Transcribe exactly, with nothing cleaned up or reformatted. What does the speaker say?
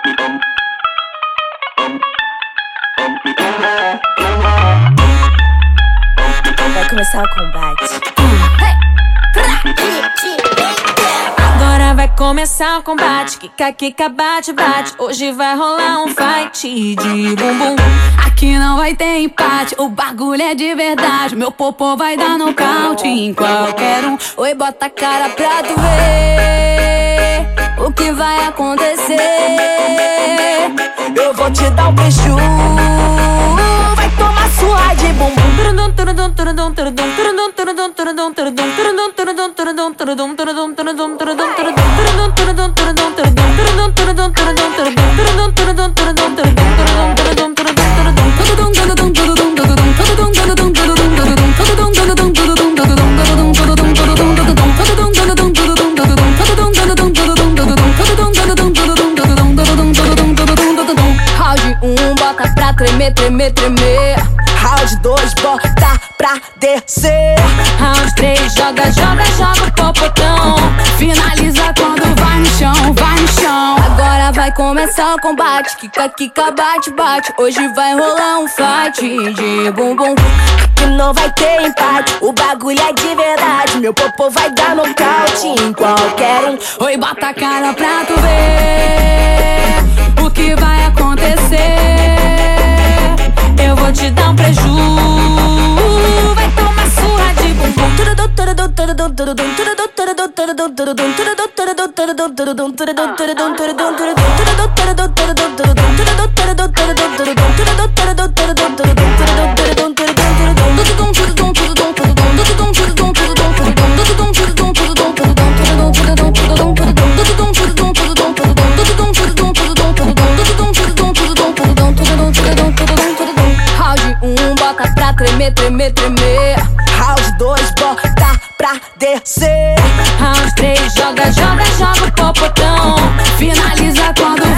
Vai começar o combate. Agora vai começar o combate. Kika, kika, bate, bate. Hoje vai rolar um fight de bumbum. Aqui não vai ter empate, o bagulho é de verdade. Meu popô vai dar nocaute em qualquer um. Oi, bota a cara pra tu ver o que vai acontecer. Eu vou te dar um beijo, vai tomar surra de bumbum. Round um, bota pra tremer, tremer, tremer. Round dois, bota pra descer. Round três, joga, joga, joga o popotão. Finaliza quando vai no chão, vai no chão. Agora vai começar o combate. Kika, kika, bate, bate. Hoje vai rolar um fight de bumbum. Que não vai ter empate, o bagulho é de verdade. Meu popô vai dar nocaute em qualquer um. Oi, bota a cara pra tu ver o que vai acontecer. Eu vou te dar um preju, vai tomar surra de bumbum. Round um, bota pra tremer, tremer, tremer. Round dois, bota pra descer. Round três, joga, joga, joga o popotão. Finaliza quando